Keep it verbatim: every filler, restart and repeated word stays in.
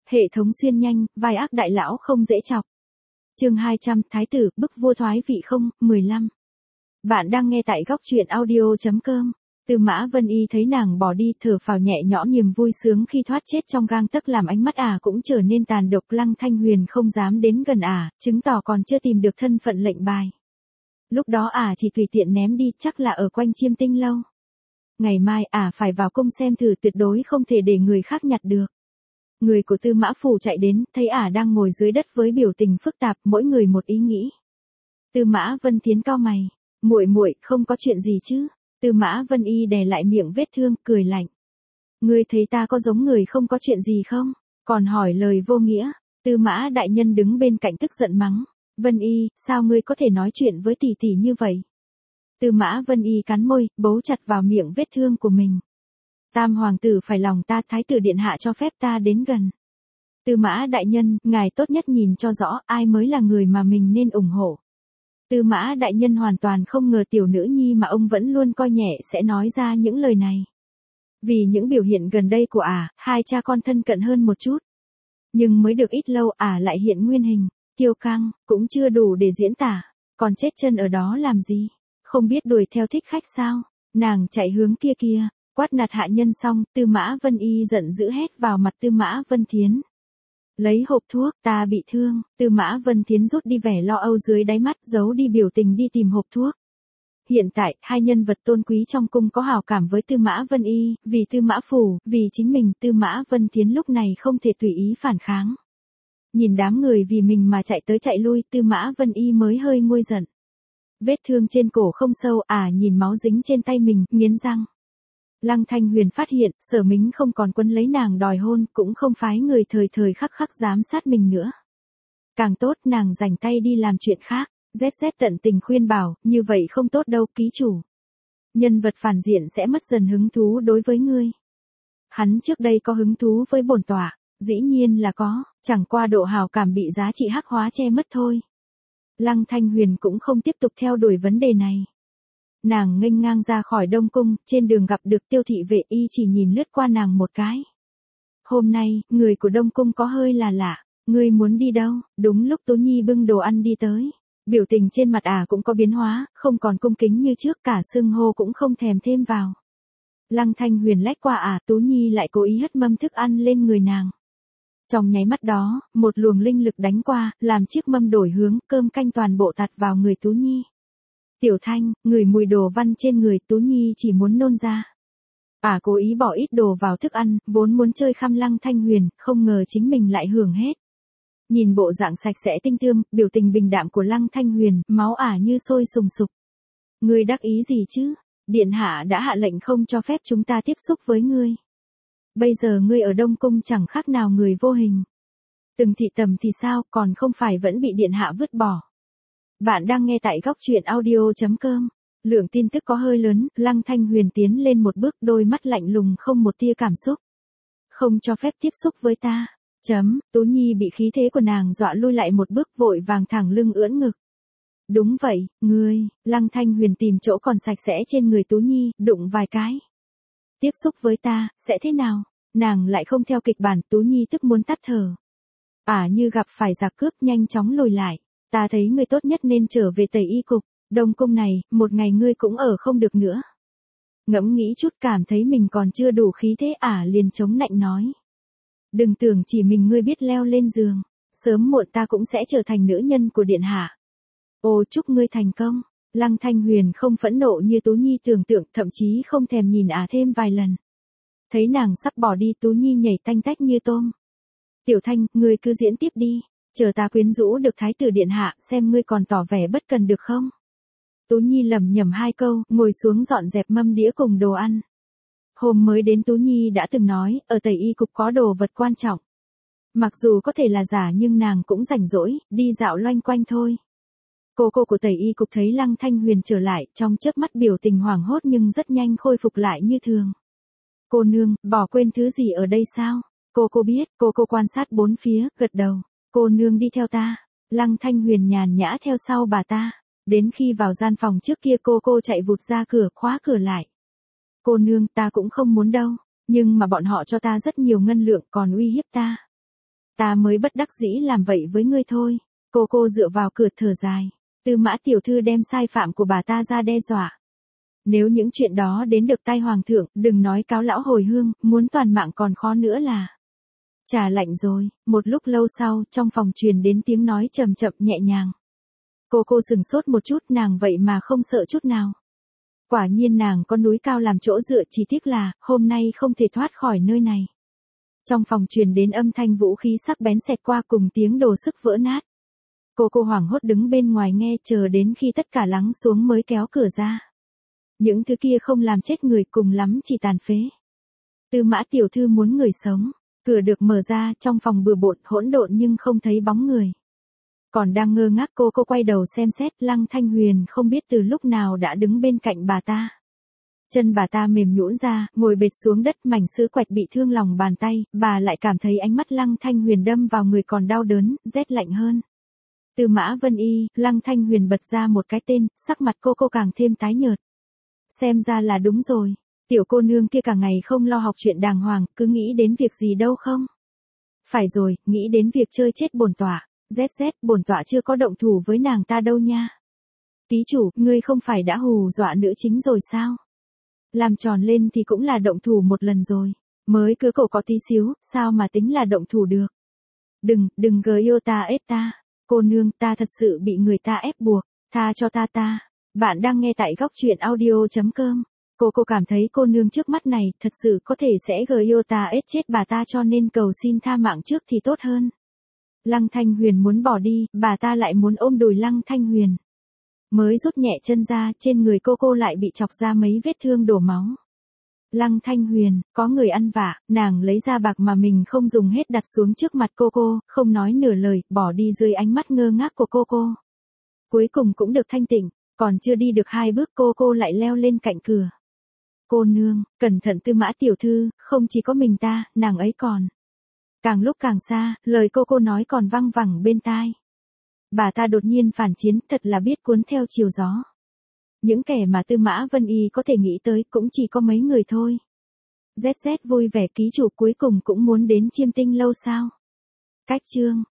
Hệ thống xuyên nhanh, vai ác đại lão không dễ chọc. Chương hai trăm, Thái tử, bức vua thoái vị không, mười lăm. Bạn đang nghe tại góc truyện audio chấm com. Tư Mã Vân Y thấy nàng bỏ đi, thở phào nhẹ nhõm niềm vui sướng khi thoát chết trong gang tấc làm ánh mắt ả à cũng trở nên tàn độc. Lăng Thanh Huyền không dám đến gần ả, à, chứng tỏ còn chưa tìm được thân phận lệnh bài. Lúc đó ả à chỉ tùy tiện ném đi, chắc là ở quanh Chiêm Tinh lâu. Ngày mai ả à phải vào cung xem thử, tuyệt đối không thể để người khác nhặt được. Người của Tư Mã Phủ chạy đến, thấy ả à đang ngồi dưới đất với biểu tình phức tạp, mỗi người một ý nghĩ. Tư Mã Vân Thiến cau mày, muội muội, không có chuyện gì chứ? Tư Mã Vân Y đè lại miệng vết thương, cười lạnh. Ngươi thấy ta có giống người không có chuyện gì không? Còn hỏi lời vô nghĩa. Tư Mã đại nhân đứng bên cạnh tức giận mắng. Vân Y, sao ngươi có thể nói chuyện với tỷ tỷ như vậy? Tư Mã Vân Y cắn môi, bấu chặt vào miệng vết thương của mình. Tam hoàng tử phải lòng ta, thái tử điện hạ cho phép ta đến gần. Tư Mã đại nhân, ngài tốt nhất nhìn cho rõ ai mới là người mà mình nên ủng hộ. Tư Mã đại nhân hoàn toàn không ngờ tiểu nữ nhi mà ông vẫn luôn coi nhẹ sẽ nói ra những lời này. Vì những biểu hiện gần đây của ả, à, hai cha con thân cận hơn một chút. Nhưng mới được ít lâu ả à lại hiện nguyên hình, kiêu căng, cũng chưa đủ để diễn tả. Còn chết chân ở đó làm gì? Không biết đuổi theo thích khách sao? Nàng chạy hướng kia kia, quát nạt hạ nhân xong, Tư Mã Vân Y giận dữ hét vào mặt Tư Mã Vân Thiến. Lấy hộp thuốc, ta bị thương. Tư Mã Vân Thiến rút đi vẻ lo âu dưới đáy mắt, giấu đi biểu tình đi tìm hộp thuốc. Hiện tại, hai nhân vật tôn quý trong cung có hảo cảm với Tư Mã Vân Y, vì Tư Mã Phủ, vì chính mình. Tư Mã Vân Thiến lúc này không thể tùy ý phản kháng. Nhìn đám người vì mình mà chạy tới chạy lui, Tư Mã Vân Y mới hơi nguôi giận. Vết thương trên cổ không sâu, ả à, nhìn máu dính trên tay mình, nghiến răng. Lăng Thanh Huyền phát hiện, Sở Mính không còn quấn lấy nàng đòi hôn, cũng không phái người thời thời khắc khắc giám sát mình nữa. Càng tốt, nàng rảnh tay đi làm chuyện khác. dét dét tận tình khuyên bảo, như vậy không tốt đâu, ký chủ. Nhân vật phản diện sẽ mất dần hứng thú đối với ngươi. Hắn trước đây có hứng thú với bổn tọa, dĩ nhiên là có, chẳng qua độ hào cảm bị giá trị hắc hóa che mất thôi. Lăng Thanh Huyền cũng không tiếp tục theo đuổi vấn đề này. Nàng nghênh ngang ra khỏi Đông Cung, trên đường gặp được Tiêu thị vệ, y chỉ nhìn lướt qua nàng một cái. Hôm nay, người của Đông Cung có hơi là lạ, ngươi muốn đi đâu? Đúng lúc Tú Nhi bưng đồ ăn đi tới. Biểu tình trên mặt ả à cũng có biến hóa, không còn cung kính như trước, cả xưng hô cũng không thèm thêm vào. Lăng Thanh Huyền lách qua ả, à, Tú Nhi lại cố ý hất mâm thức ăn lên người nàng. Trong nháy mắt đó, một luồng linh lực đánh qua, làm chiếc mâm đổi hướng, cơm canh toàn bộ tạt vào người Tú Nhi. Tiểu Thanh, ngửi mùi đồ văn trên người, Tú Nhi chỉ muốn nôn ra. Ả à, cố ý bỏ ít đồ vào thức ăn, vốn muốn chơi khăm Lăng Thanh Huyền, không ngờ chính mình lại hưởng hết. Nhìn bộ dạng sạch sẽ tinh tươm, biểu tình bình đạm của Lăng Thanh Huyền, máu ả như sôi sùng sục. Ngươi đắc ý gì chứ? Điện hạ đã hạ lệnh không cho phép chúng ta tiếp xúc với ngươi. Bây giờ ngươi ở Đông Cung chẳng khác nào người vô hình. Từng thị tầm thì sao, còn không phải vẫn bị điện hạ vứt bỏ. Bạn đang nghe tại góc truyện audio chấm com. Lượng tin tức có hơi lớn, Lăng Thanh Huyền tiến lên một bước, đôi mắt lạnh lùng không một tia cảm xúc. Không cho phép tiếp xúc với ta. Chấm, Tú Nhi bị khí thế của nàng dọa lui lại một bước, vội vàng thẳng lưng ưỡn ngực. Đúng vậy, ngươi, Lăng Thanh Huyền tìm chỗ còn sạch sẽ trên người Tú Nhi, đụng vài cái. Tiếp xúc với ta, sẽ thế nào? Nàng lại không theo kịch bản, Tú Nhi tức muốn tắt thở. Ả à, như gặp phải giặc cướp, nhanh chóng lùi lại. Ta thấy ngươi tốt nhất nên trở về Tây Y cục, Đông Cung này, một ngày ngươi cũng ở không được nữa. Ngẫm nghĩ chút cảm thấy mình còn chưa đủ khí thế, Ả à, liền chống nạnh nói. Đừng tưởng chỉ mình ngươi biết leo lên giường, sớm muộn ta cũng sẽ trở thành nữ nhân của điện hạ. Ô, chúc ngươi thành công. Lăng Thanh Huyền không phẫn nộ như Tú Nhi tưởng tượng, thậm chí không thèm nhìn ả thêm vài lần. Thấy nàng sắp bỏ đi, Tú Nhi nhảy tanh tách như tôm. Tiểu Thanh, ngươi cứ diễn tiếp đi, chờ ta quyến rũ được thái tử điện hạ, xem ngươi còn tỏ vẻ bất cần được không. Tú Nhi lẩm nhẩm hai câu, ngồi xuống dọn dẹp mâm đĩa cùng đồ ăn. Hôm mới đến Tú Nhi đã từng nói, ở Tây Y cục có đồ vật quan trọng. Mặc dù có thể là giả nhưng nàng cũng rảnh rỗi, đi dạo loanh quanh thôi. Cô cô của Tây Y cục thấy Lăng Thanh Huyền trở lại, trong chớp mắt biểu tình hoảng hốt nhưng rất nhanh khôi phục lại như thường. Cô nương, bỏ quên thứ gì ở đây sao? Cô cô biết, cô cô quan sát bốn phía, gật đầu. Cô nương đi theo ta. Lăng Thanh Huyền nhàn nhã theo sau bà ta. Đến khi vào gian phòng trước kia cô cô chạy vụt ra cửa, khóa cửa lại. Cô nương, ta cũng không muốn đâu, nhưng mà bọn họ cho ta rất nhiều ngân lượng còn uy hiếp ta. Ta mới bất đắc dĩ làm vậy với ngươi thôi. Cô cô dựa vào cửa thở dài. Tư Mã tiểu thư đem sai phạm của bà ta ra đe dọa. Nếu những chuyện đó đến được tai hoàng thượng, đừng nói cáo lão hồi hương, muốn toàn mạng còn khó nữa là. Trà lạnh rồi, một lúc lâu sau, trong phòng truyền đến tiếng nói chậm chậm nhẹ nhàng. Cô cô sừng sốt một chút, nàng vậy mà không sợ chút nào. Quả nhiên nàng có núi cao làm chỗ dựa, chỉ tiếc là, hôm nay không thể thoát khỏi nơi này. Trong phòng truyền đến âm thanh vũ khí sắc bén xẹt qua cùng tiếng đồ sức vỡ nát. Cô cô hoảng hốt đứng bên ngoài nghe, chờ đến khi tất cả lắng xuống mới kéo cửa ra. Những thứ kia không làm chết người, cùng lắm chỉ tàn phế. Tư Mã tiểu thư muốn người sống. Cửa được mở ra, trong phòng bừa bộn hỗn độn nhưng không thấy bóng người. Còn đang ngơ ngác cô cô quay đầu xem xét, Lăng Thanh Huyền không biết từ lúc nào đã đứng bên cạnh bà ta. Chân bà ta mềm nhũn ra, ngồi bệt xuống đất, mảnh sứ quẹt bị thương lòng bàn tay, bà lại cảm thấy ánh mắt Lăng Thanh Huyền đâm vào người còn đau đớn, rét lạnh hơn. Tư Mã Vân Y, Lăng Thanh Huyền bật ra một cái tên, sắc mặt cô cô càng thêm tái nhợt. Xem ra là đúng rồi. Tiểu cô nương kia cả ngày không lo học chuyện đàng hoàng, cứ nghĩ đến việc gì đâu không? Phải rồi, nghĩ đến việc chơi chết bổn tọa. Z Z, bổn tọa chưa có động thủ với nàng ta đâu nha. Ký chủ, ngươi không phải đã hù dọa nữ chính rồi sao? Làm tròn lên thì cũng là động thủ một lần rồi. Mới cứ cổ có tí xíu, sao mà tính là động thủ được? Đừng, đừng gờ yêu ta ép ta. Cô nương, ta thật sự bị người ta ép buộc. Tha cho ta ta. Bạn đang nghe tại góc truyện audio chấm com. Cô cô cảm thấy cô nương trước mắt này thật sự có thể sẽ gờ yêu ta ết chết bà ta, cho nên cầu xin tha mạng trước thì tốt hơn. Lăng Thanh Huyền muốn bỏ đi, bà ta lại muốn ôm đùi Lăng Thanh Huyền. Mới rút nhẹ chân ra, trên người cô cô lại bị chọc ra mấy vết thương đổ máu. Lăng Thanh Huyền, có người ăn vạ, nàng lấy ra bạc mà mình không dùng hết đặt xuống trước mặt cô cô, không nói nửa lời, bỏ đi dưới ánh mắt ngơ ngác của cô cô. Cuối cùng cũng được thanh tịnh, còn chưa đi được hai bước cô cô lại leo lên cạnh cửa. Cô nương, cẩn thận Tư Mã tiểu thư, không chỉ có mình ta, nàng ấy còn. Càng lúc càng xa, lời cô cô nói còn văng vẳng bên tai. Bà ta đột nhiên phản chiến, thật là biết cuốn theo chiều gió. Những kẻ mà Tư Mã Vân Y có thể nghĩ tới cũng chỉ có mấy người thôi. Z Z vui vẻ, ký chủ cuối cùng cũng muốn đến Chiêm Tinh lâu sao? Cách chương